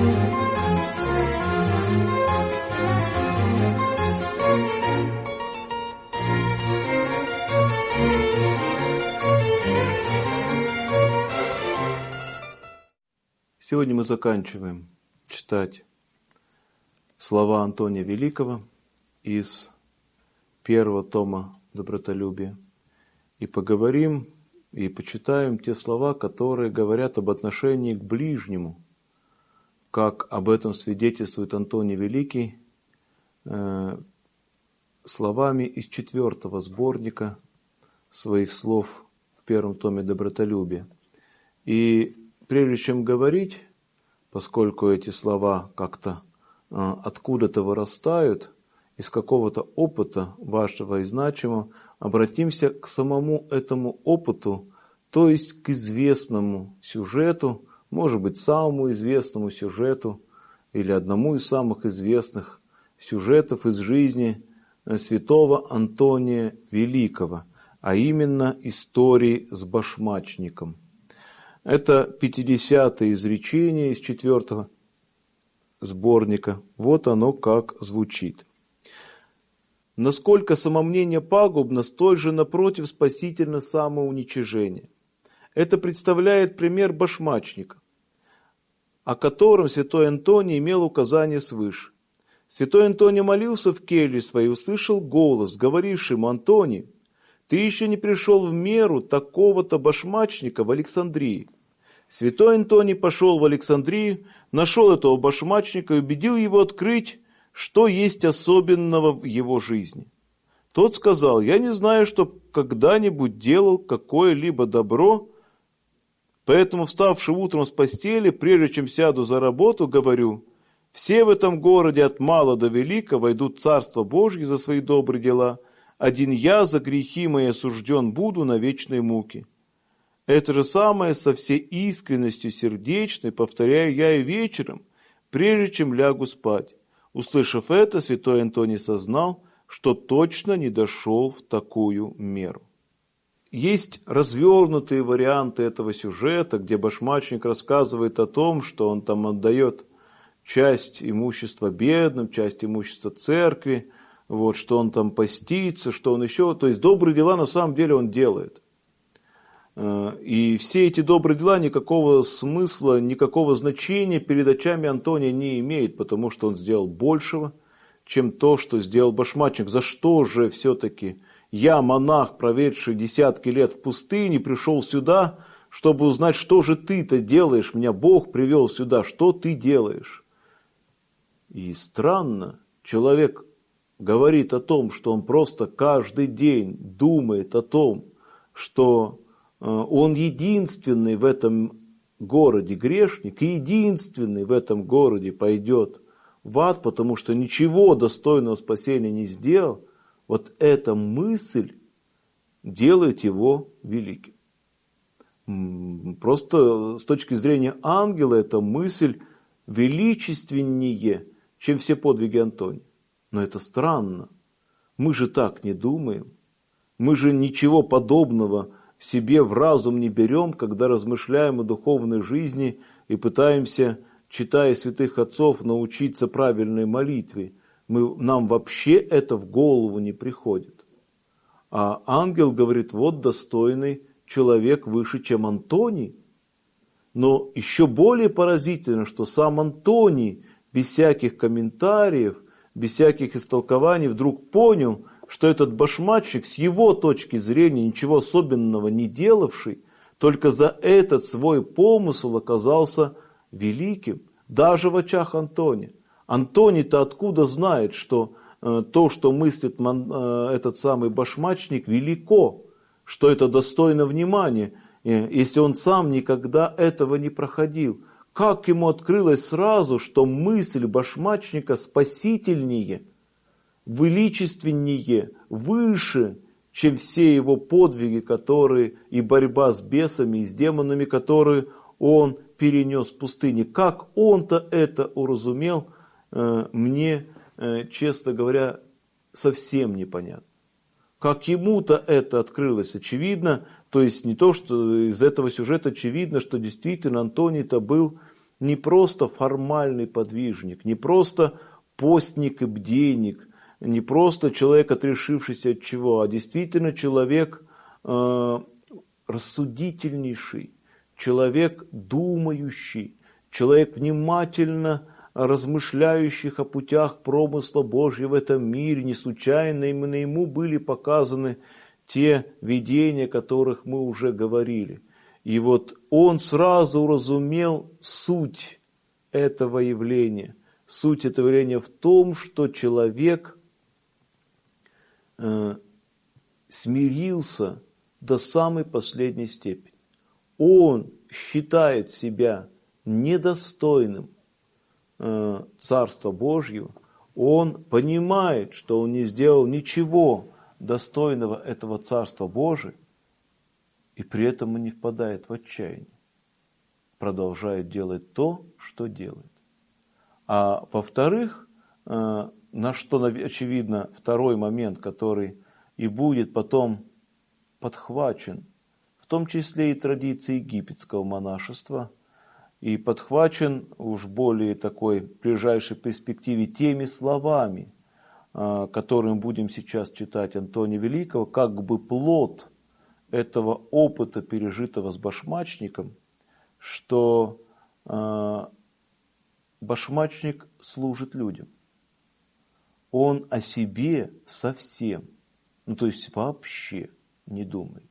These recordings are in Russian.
Сегодня мы заканчиваем читать слова Антония Великого из первого тома «Добротолюбие» и поговорим и почитаем те слова, которые говорят об отношении к ближнему, как об этом свидетельствует Антоний Великий словами из 4-го сборника своих слов в первом томе «Добротолюбие». И прежде чем говорить, поскольку эти слова как-то откуда-то вырастают, из какого-то опыта вашего и значимого, обратимся к самому этому опыту, то есть к известному сюжету, может быть, самому известному сюжету или одному из самых известных сюжетов из жизни святого Антония Великого, а именно истории с башмачником. Это 50-е изречение из 4-го сборника. Вот оно как звучит. Насколько самомнение пагубно, столь же напротив спасительно самоуничижение. Это представляет пример башмачника, о котором святой Антоний имел указание свыше. Святой Антоний молился в келье своей, услышал голос, говоривший ему: «Антоний, ты еще не пришел в меру такого-то башмачника в Александрии». Святой Антоний пошел в Александрию, нашел этого башмачника и убедил его открыть, что есть особенного в его жизни. Тот сказал: «Я не знаю, что когда-нибудь делал какое-либо добро, поэтому, вставши утром с постели, прежде чем сяду за работу, говорю: все в этом городе от мала до велика войдут в Царство Божье за свои добрые дела, один я за грехи мои осужден буду на вечные муки». Это же самое со всей искренностью сердечной повторяю я и вечером, прежде чем лягу спать. Услышав это, святой Антоний сознал, что точно не дошел в такую меру. Есть развернутые варианты этого сюжета, где башмачник рассказывает о том, что он там отдает часть имущества бедным, часть имущества церкви, вот, что он там постится, что он еще... То есть добрые дела на самом деле он делает. И все эти добрые дела никакого смысла, никакого значения перед очами Антония не имеют, потому что он сделал большего, чем то, что сделал башмачник. За что же все-таки я, монах, проведший десятки лет в пустыне, пришел сюда, чтобы узнать, что же ты-то делаешь? Меня Бог привел сюда, что ты делаешь? И странно, человек говорит о том, что он просто каждый день думает о том, что он единственный в этом городе грешник, и единственный в этом городе пойдет в ад, потому что ничего достойного спасения не сделал. Вот эта мысль делает его великим. Просто с точки зрения ангела эта мысль величественнее, чем все подвиги Антония. Но это странно. Мы же так не думаем. Мы же ничего подобного себе в разум не берем, когда размышляем о духовной жизни и пытаемся, читая святых отцов, научиться правильной молитве. Нам вообще это в голову не приходит. А ангел говорит: вот достойный человек выше, чем Антоний. Но еще более поразительно, что сам Антоний без всяких комментариев, без всяких истолкований вдруг понял, что этот башмачник с его точки зрения, ничего особенного не делавший, только за этот свой помысл оказался великим, даже в очах Антония. Антоний-то откуда знает, что то, что мыслит этот самый башмачник, велико, что это достойно внимания, если он сам никогда этого не проходил? Как ему открылось сразу, что мысль башмачника спасительнее, величественнее, выше, чем все его подвиги, которые и борьба с бесами и с демонами, которые он перенес в пустыне. Как он-то это уразумел, мне, честно говоря, совсем непонятно. Как ему-то это открылось, очевидно, то есть не то, что из этого сюжета очевидно, что действительно Антоний-то был не просто формальный подвижник, не просто постник и бдейник, не просто человек, отрешившийся от чего, а действительно человек рассудительнейший, человек думающий, человек внимательно размышляющих о путях промысла Божьего в этом мире. Не случайно именно ему были показаны те видения, о которых мы уже говорили. И вот он сразу уразумел суть этого явления. Суть этого явления в том, что человек смирился до самой последней степени. Он считает себя недостойным Царства Божьего, он понимает, что он не сделал ничего достойного этого Царства Божия, и при этом он не впадает в отчаяние, продолжает делать то, что делает. А во-вторых, на что, очевидно, второй момент, который и будет потом подхвачен, в том числе и традиции египетского монашества, и подхвачен уж более такой ближайшей перспективе теми словами, которые мы будем сейчас читать Антония Великого, как бы плод этого опыта, пережитого с башмачником, что башмачник служит людям. Он о себе совсем, то есть вообще не думает.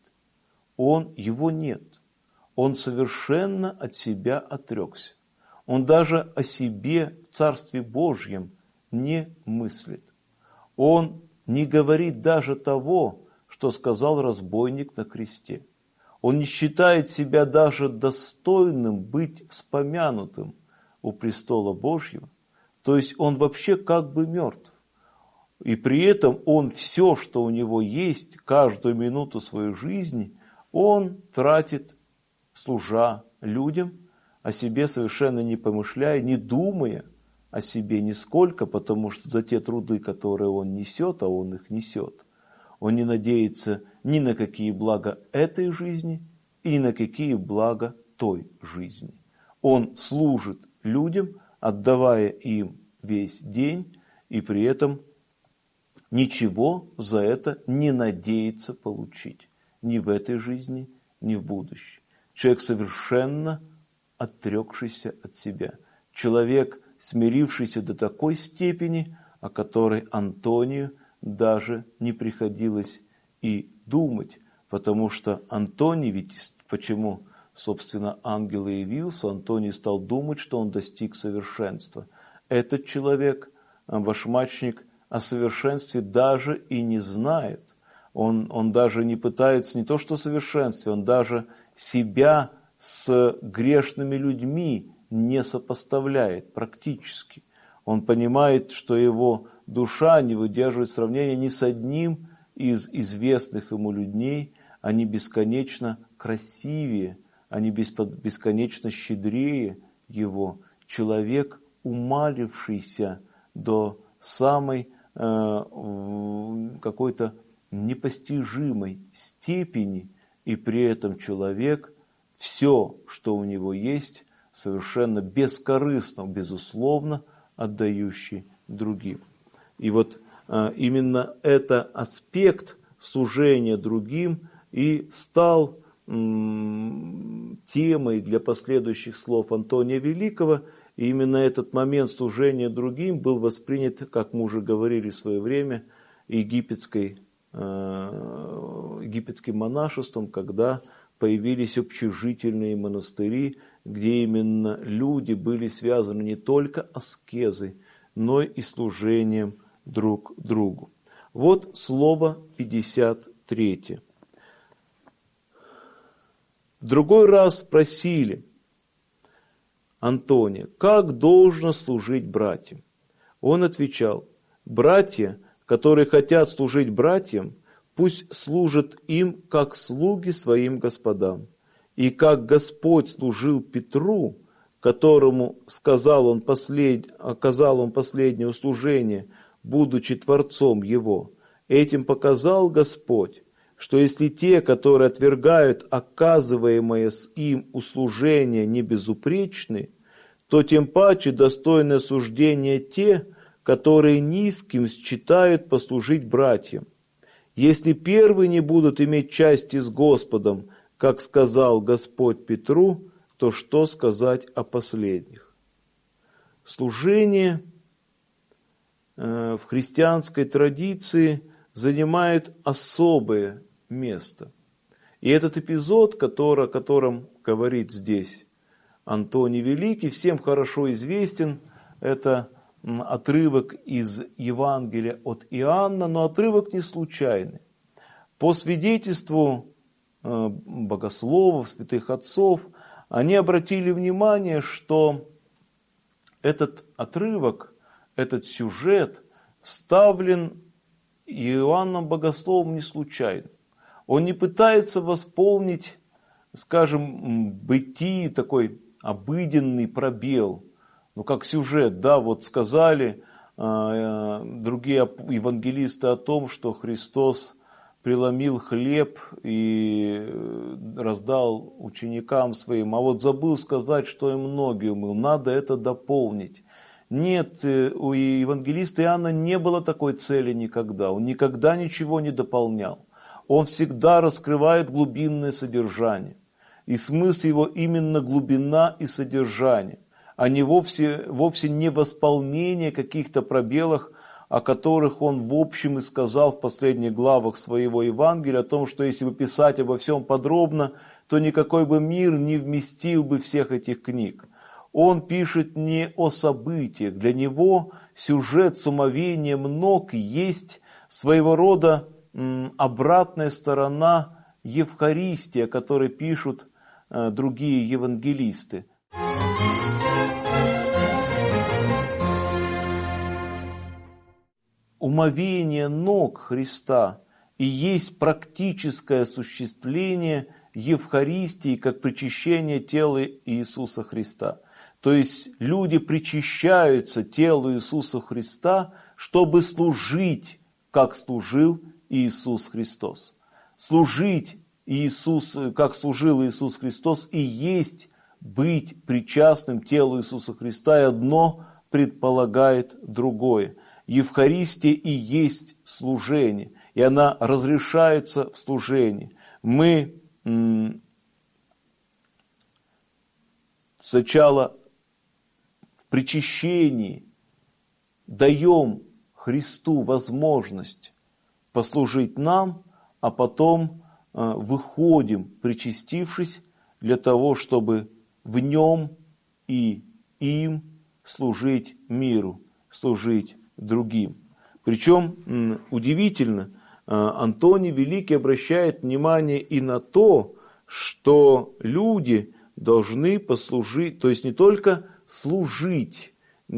Его нет. Он совершенно от себя отрекся. Он даже о себе в Царстве Божьем не мыслит. Он не говорит даже того, что сказал разбойник на кресте. Он не считает себя даже достойным быть вспомянутым у престола Божьего. То есть он вообще как бы мертв. И при этом он все, что у него есть, каждую минуту своей жизни, он тратит, служа людям, о себе совершенно не помышляя, не думая о себе нисколько, потому что за те труды, которые он несет, а он их несет, он не надеется ни на какие блага этой жизни и ни на какие блага той жизни. Он служит людям, отдавая им весь день, и при этом ничего за это не надеется получить. Ни в этой жизни, ни в будущей. Человек, совершенно отрекшийся от себя. Человек, смирившийся до такой степени, о которой Антонию даже не приходилось и думать. Потому что Антоний, ведь почему, собственно, ангел и явился, Антоний стал думать, что он достиг совершенства. Этот человек, башмачник, о совершенстве даже и не знает. Он даже не пытается, не то что совершенстве, он даже себя с грешными людьми не сопоставляет практически. Он понимает, что его душа не выдерживает сравнения ни с одним из известных ему людей. Они бесконечно красивее, они бесконечно щедрее его. Человек, умалившийся до самой какой-то непостижимой степени, и при этом человек все, что у него есть, совершенно бескорыстно, безусловно, отдающий другим. И вот именно это аспект служения другим и стал темой для последующих слов Антония Великого. И именно этот момент служения другим был воспринят, как мы уже говорили в свое время, египетским монашеством, когда появились общежительные монастыри, где именно люди были связаны не только аскезой, но и служением друг другу. Вот слово 53. В другой раз спросили Антония, как должно служить братьям? Он отвечал, братья, которые хотят служить братьям, пусть служат им, как слуги своим господам. И как Господь служил Петру, которому оказал он последнее услужение, будучи Творцом его, этим показал Господь, что если те, которые отвергают оказываемое им услужение, не безупречны, то тем паче достойны осуждения те, которые низким считают послужить братьям. Если первые не будут иметь части с Господом, как сказал Господь Петру, то что сказать о последних? Служение в христианской традиции занимает особое место. И этот эпизод, о котором говорит здесь Антоний Великий, всем хорошо известен. Это отрывок из Евангелия от Иоанна, но отрывок не случайный. По свидетельству богословов, святых отцов, они обратили внимание, что этот отрывок, этот сюжет вставлен Иоанном Богословом не случайно. Он не пытается восполнить, скажем, бытии, такой обыденный пробел. Ну, как сюжет, да, вот сказали другие евангелисты о том, что Христос преломил хлеб и раздал ученикам своим, а вот забыл сказать, что им ноги умыл. Надо это дополнить. Нет, у евангелиста Иоанна не было такой цели никогда. Он никогда ничего не дополнял. Он всегда раскрывает глубинное содержание. И смысл его именно глубина и содержание, а не вовсе не восполнение каких-то пробелов, о которых он в общем и сказал в последних главах своего Евангелия, о том, что если бы писать обо всем подробно, то никакой бы мир не вместил бы всех этих книг. Он пишет не о событиях. Для него сюжет с умовением ног есть своего рода обратная сторона Евхаристии, о которой пишут другие евангелисты. Умовение ног Христа и есть практическое осуществление Евхаристии как причащение тела Иисуса Христа. То есть люди причащаются телу Иисуса Христа, чтобы служить, как служил Иисус Христос. Служить как служил Иисус Христос, и есть быть причастным телу Иисуса Христа, и одно предполагает другое. Евхаристия и есть служение, и она разрешается в служении. Мы сначала в причащении даем Христу возможность послужить нам, а потом выходим, причастившись, для того, чтобы в нем и им служить миру, служить другим. Причем удивительно, Антоний Великий обращает внимание и на то, что люди должны послужить, то есть не только служить,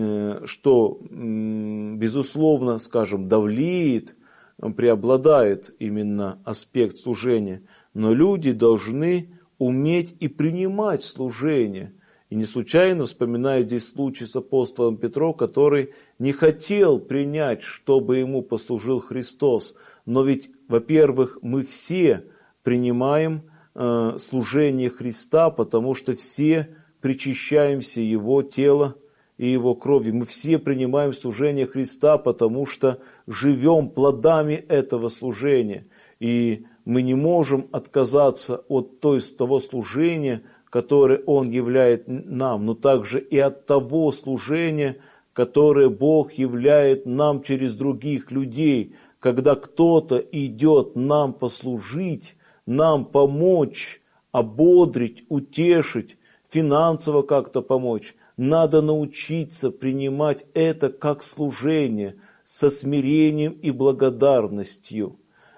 что, безусловно, скажем, давлеет, преобладает именно аспект служения, но люди должны уметь и принимать служение. И не случайно вспоминаю здесь случай с апостолом Петром, который не хотел принять, чтобы ему послужил Христос. Но ведь, во-первых, мы все принимаем служение Христа, потому что все причащаемся Его тела и Его крови. Мы все принимаем служение Христа, потому что живем плодами этого служения. И мы не можем отказаться от того служения, которое Он являет нам, но также и от того служения, которое Бог являет нам через других людей. Когда кто-то идет нам послужить, нам помочь, ободрить, утешить, финансово как-то помочь, надо научиться принимать это как служение со смирением и благодарностью.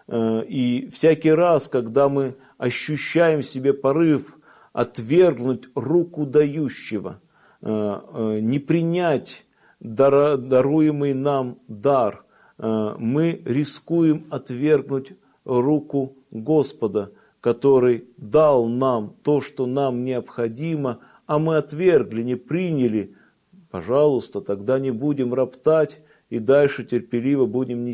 И всякий раз, когда мы ощущаем в себе порыв отвергнуть руку дающего, не принять даруемый нам дар, мы рискуем отвергнуть руку Господа, который дал нам то, что нам необходимо, а мы отвергли, не приняли. Пожалуйста, тогда не будем роптать и дальше терпеливо будем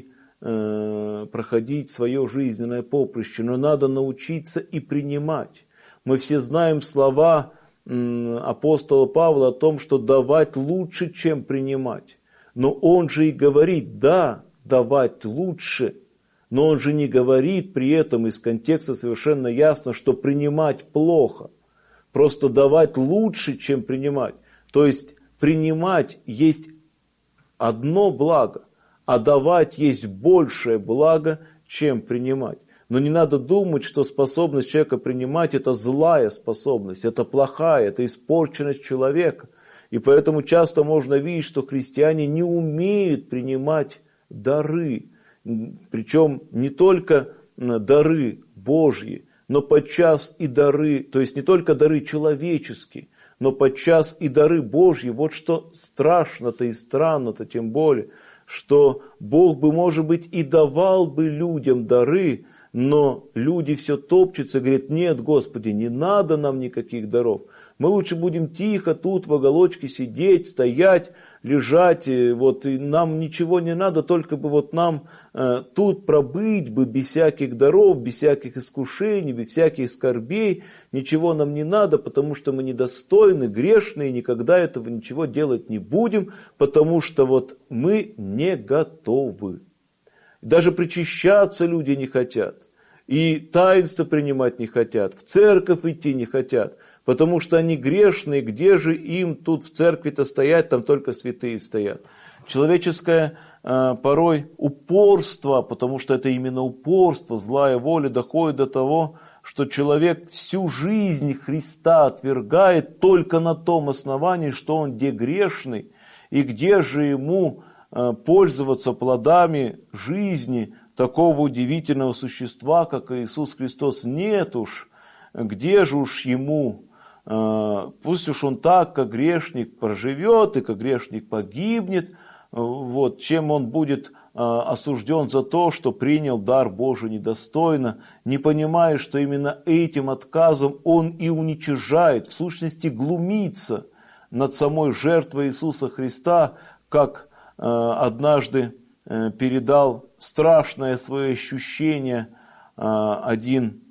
проходить свое жизненное поприще. Но надо научиться и принимать. Мы все знаем слова апостола Павла о том, что давать лучше, чем принимать. Но он же и говорит, да, давать лучше, но он же не говорит при этом из контекста совершенно ясно, что принимать плохо. Просто давать лучше, чем принимать. То есть принимать есть одно благо, а давать есть большее благо, чем принимать. Но не надо думать, что способность человека принимать – это злая способность, это плохая, это испорченность человека. И поэтому часто можно видеть, что христиане не умеют принимать дары. Причем не только дары Божьи, но подчас и дары, то есть не только дары человеческие, но подчас и дары Божьи. Вот что страшно-то и странно-то тем более, что Бог бы, может быть, и давал бы людям дары, но люди все топчутся и говорят, нет, Господи, не надо нам никаких даров. Мы лучше будем тихо тут в уголочке сидеть, стоять, лежать, вот, и нам ничего не надо, только бы вот нам тут пробыть бы без всяких даров, без всяких искушений, без всяких скорбей, ничего нам не надо, потому что мы недостойны, грешные, никогда этого ничего делать не будем, потому что вот мы не готовы. Даже причащаться люди не хотят, и таинство принимать не хотят, в церковь идти не хотят, потому что они грешные, где же им тут в церкви-то стоять, там только святые стоят. Человеческое порой упорство, потому что это именно упорство, злая воля доходит до того, что человек всю жизнь Христа отвергает только на том основании, что он где грешный, и где же ему пользоваться плодами жизни такого удивительного существа, как Иисус Христос. Нет уж, где же уж ему, пусть уж он так, как грешник, проживет, и как грешник погибнет, вот, чем он будет осужден за то, что принял дар Божий недостойно, не понимая, что именно этим отказом он и уничижает, в сущности глумится над самой жертвой Иисуса Христа, как однажды передал страшное свое ощущение один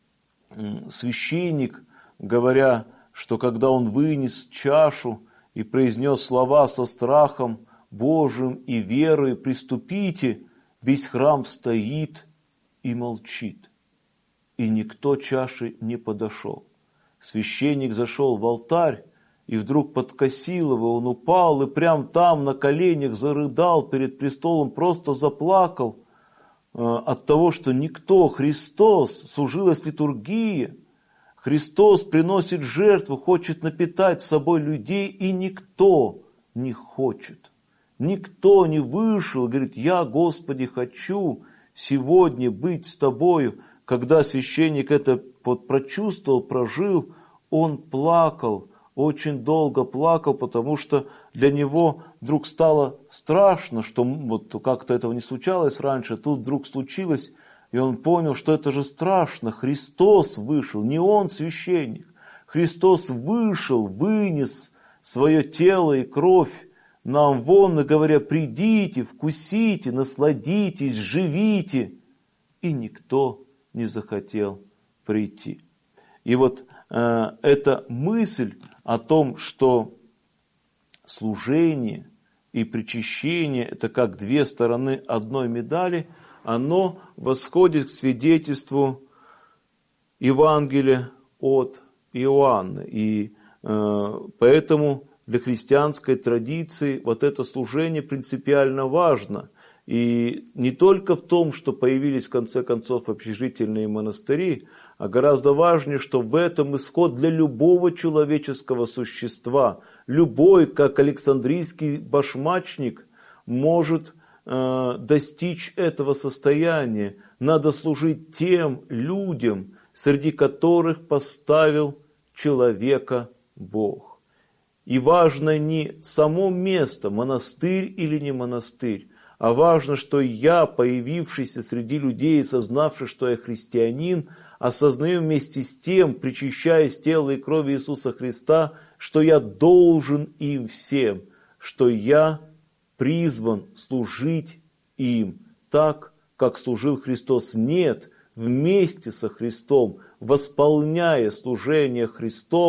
священник, говоря, что когда он вынес чашу и произнес слова со страхом Божьим и верой, приступите, весь храм стоит и молчит. И никто чаши не подошел. Священник зашел в алтарь, и вдруг подкосил его, он упал и прям там на коленях зарыдал перед престолом, просто заплакал от того, что никто, Христос, служилась литургия, Христос приносит жертву, хочет напитать собой людей, и никто не хочет. Никто не вышел, говорит, я, Господи, хочу сегодня быть с Тобою. Когда священник это вот прочувствовал, прожил, он плакал, очень долго плакал, потому что для него вдруг стало страшно, что вот как-то этого не случалось раньше, тут вдруг случилось, и он понял, что это же страшно. Христос вышел, не он священник. Христос вышел, вынес свое тело и кровь нам вон, и говоря, придите, вкусите, насладитесь, живите. И никто не захотел прийти. И вот эта мысль о том, что служение и причащение – это как две стороны одной медали, оно восходит к свидетельству Евангелия от Иоанна. И поэтому для христианской традиции вот это служение принципиально важно. И не только в том, что появились в конце концов общежительные монастыри, а гораздо важнее, что в этом исход для любого человеческого существа. Любой, как Александрийский башмачник, может достичь этого состояния. Надо служить тем людям, среди которых поставил человека Бог. И важно не само место, монастырь или не монастырь, а важно, что я, появившийся среди людей, сознавший, что я христианин, осознаю вместе с тем, причащаясь тела и крови Иисуса Христа, что я должен им всем, что я призван служить им так, как служил Христос. Нет, вместе со Христом, восполняя служение Христова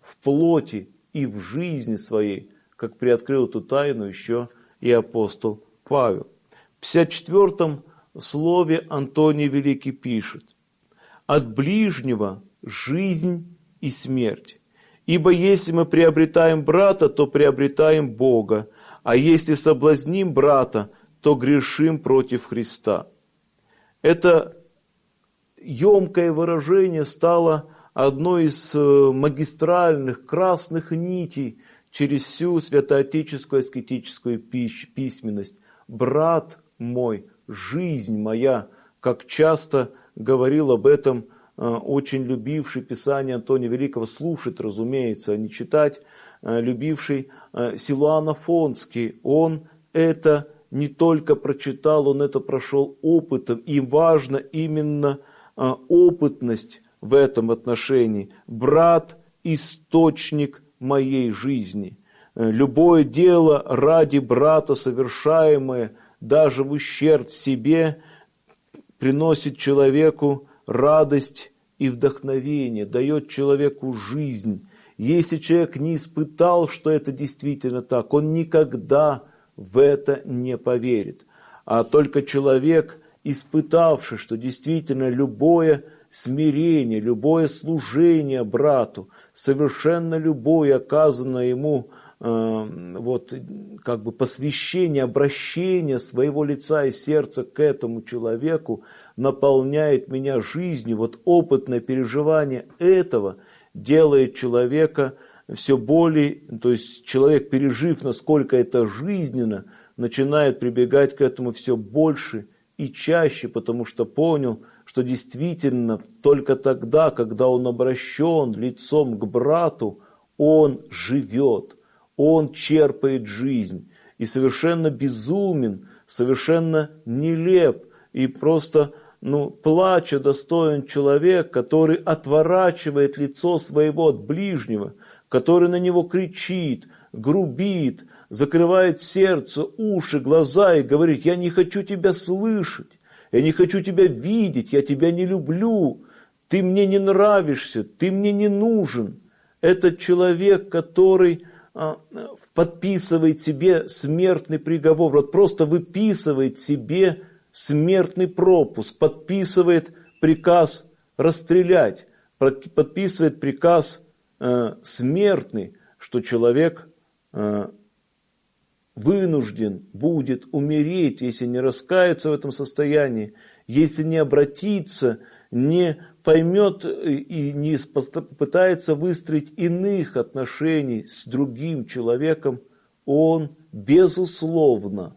в плоти и в жизни своей, как приоткрыл эту тайну еще и апостол Павел. В 54 слове Антоний Великий пишет: «От ближнего жизнь и смерть. Ибо если мы приобретаем брата, то приобретаем Бога, а если соблазним брата, то грешим против Христа». Это емкое выражение стало одной из магистральных красных нитей через всю святоотеческую аскетическую письменность. «Брат мой, жизнь моя», как часто говорил об этом очень любивший Писание Антония Великого, слушать, разумеется, а не читать, любивший Силуан Афонский. Он это не только прочитал, он это прошел опытом, и важно именно опытность в этом отношении. «Брат – источник моей жизни». Любое дело ради брата, совершаемое даже в ущерб себе, приносит человеку радость и вдохновение, дает человеку жизнь. Если человек не испытал, что это действительно так, он никогда в это не поверит. А только человек, испытавший, что действительно любое смирение, любое служение брату, совершенно любое оказанное ему посвящение, обращение своего лица и сердца к этому человеку наполняет меня жизнью. Вот опытное переживание этого делает человека все более, то есть человек, пережив, насколько это жизненно, начинает прибегать к этому все больше и чаще, потому что понял, что действительно только тогда, когда он обращен лицом к брату, он живет, он черпает жизнь. И совершенно безумен, совершенно нелеп и просто плача достоин человек, который отворачивает лицо своего от ближнего, который на него кричит, грубит, закрывает сердце, уши, глаза и говорит: «Я не хочу тебя слышать, я не хочу тебя видеть, я тебя не люблю, ты мне не нравишься, ты мне не нужен». Это человек, который подписывает себе смертный приговор, вот просто выписывает себе смертный пропуск, подписывает приказ расстрелять, подписывает приказ смертный, что человек вынужден будет умереть, если не раскается в этом состоянии, если не обратится, не поймет и не попытается выстроить иных отношений с другим человеком, он безусловно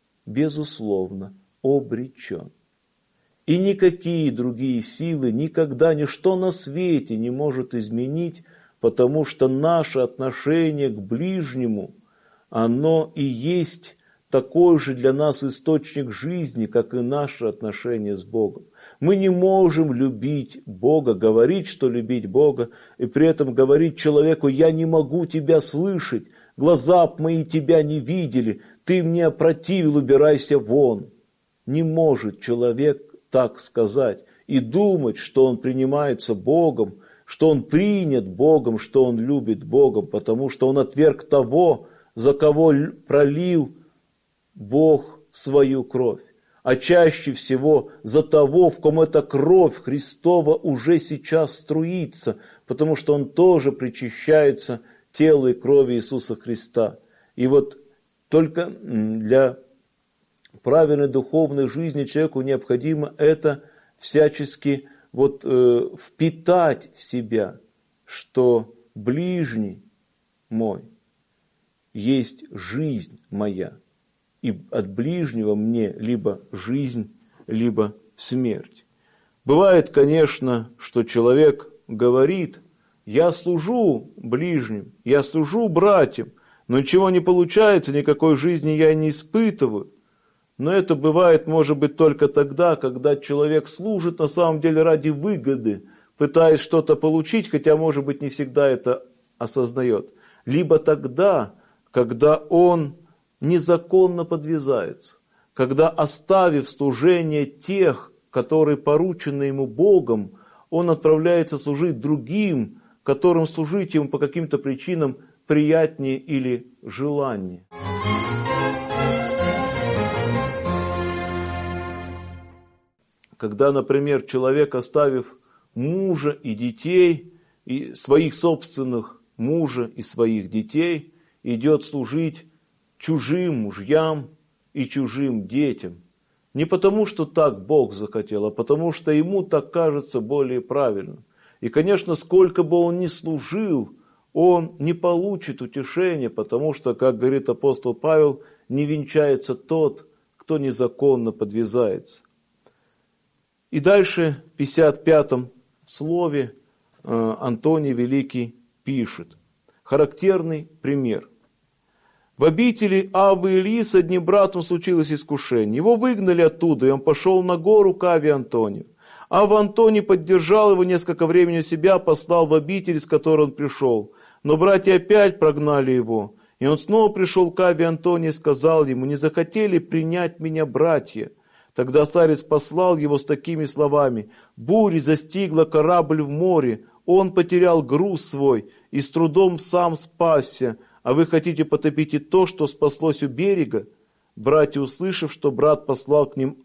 обречен. И никакие другие силы, никогда ничто на свете не может изменить, потому что наше отношение к ближнему, оно и есть такой же для нас источник жизни, как и наше отношение с Богом. Мы не можем любить Бога, говорить, что любить Бога, и при этом говорить человеку: «Я не могу тебя слышать, глаза мои тебя не видели, ты мне опротивил, убирайся вон». Не может человек так сказать и думать, что он принимается Богом, что он принят Богом, что он любит Богом, потому что он отверг того, за кого пролил Бог свою кровь. А чаще всего за того, в ком эта кровь Христова уже сейчас струится, потому что он тоже причащается тела и крови Иисуса Христа. И вот только для правильной духовной жизни человеку необходимо это всячески впитать в себя, что ближний мой есть жизнь моя, и от ближнего мне либо жизнь, либо смерть. Бывает, конечно, что человек говорит: «Я служу ближним, я служу братьям, но ничего не получается, никакой жизни я не испытываю». Но это бывает, может быть, только тогда, когда человек служит на самом деле ради выгоды, пытаясь что-то получить, хотя, может быть, не всегда это осознает. Либо тогда, когда он незаконно подвязается, когда, оставив служение тех, которые поручены ему Богом, он отправляется служить другим, которым служить ему по каким-то причинам приятнее или желаннее. Когда, например, человек, оставив мужа и детей, и своих собственных мужа и своих детей, идет служить чужим мужьям и чужим детям. Не потому, что так Бог захотел, а потому, что ему так кажется более правильным. И, конечно, сколько бы он ни служил, он не получит утешения, потому что, как говорит апостол Павел, не венчается тот, кто незаконно подвязается. И дальше в 55-м слове Антоний Великий пишет. Характерный пример. В обители Аввы Илии с одним братом случилось искушение. Его выгнали оттуда, и он пошел на гору к Авве Антонию. Авва Антоний поддержал его несколько времени у себя, послал в обитель, из которой он пришел. Но братья опять прогнали его. И он снова пришел к Авве Антонию и сказал ему: «Не захотели принять меня братья?» Тогда старец послал его с такими словами: «Буря застигла корабль в море, он потерял груз свой и с трудом сам спасся, а вы хотите потопить и то, что спаслось у берега?» Братья, услышав, что брата послал к ним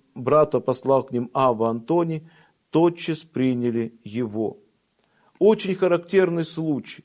Авва Антоний, тотчас приняли его. Очень характерный случай.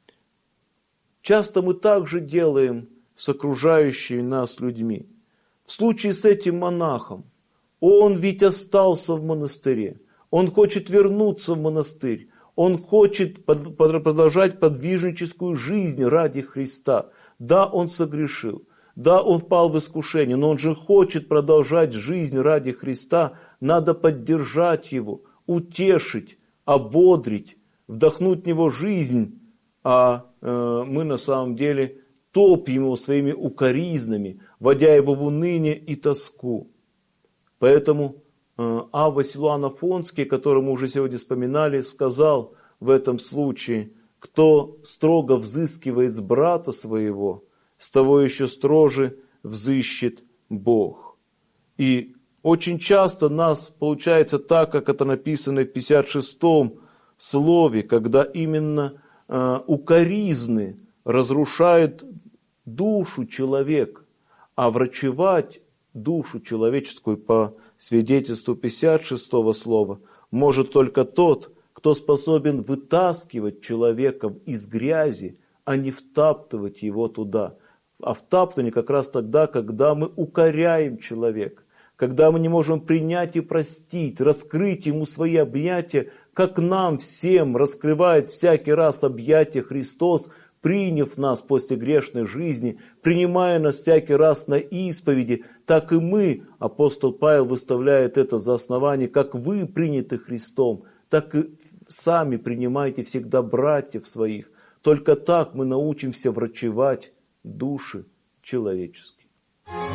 Часто мы также делаем с окружающими нас людьми. В случае с этим монахом, он ведь остался в монастыре, он хочет вернуться в монастырь, он хочет продолжать подвижническую жизнь ради Христа. Да, он согрешил, да, он впал в искушение, но он же хочет продолжать жизнь ради Христа. Надо поддержать его, утешить, ободрить, вдохнуть в него жизнь, а мы на самом деле топим его своими укоризнами, вводя его в уныние и тоску. Поэтому Авва Силуан Афонский, которого мы уже сегодня вспоминали, сказал в этом случае: кто строго взыскивает с брата своего, с того еще строже взыщет Бог. И очень часто нас получается так, как это написано в 56-м слове, когда именно укоризны разрушают душу человека, а врачевать душу человеческую по свидетельству 56-го слова может только тот, кто способен вытаскивать человека из грязи, а не втаптывать его туда. А втаптывание как раз тогда, когда мы укоряем человека, когда мы не можем принять и простить, раскрыть ему свои объятия, как нам всем раскрывает всякий раз объятия Христос, приняв нас после грешной жизни, принимая нас всякий раз на исповеди, так и мы, апостол Павел выставляет это за основание, как вы приняты Христом, так и сами принимайте всегда братьев своих. Только так мы научимся врачевать души человеческие.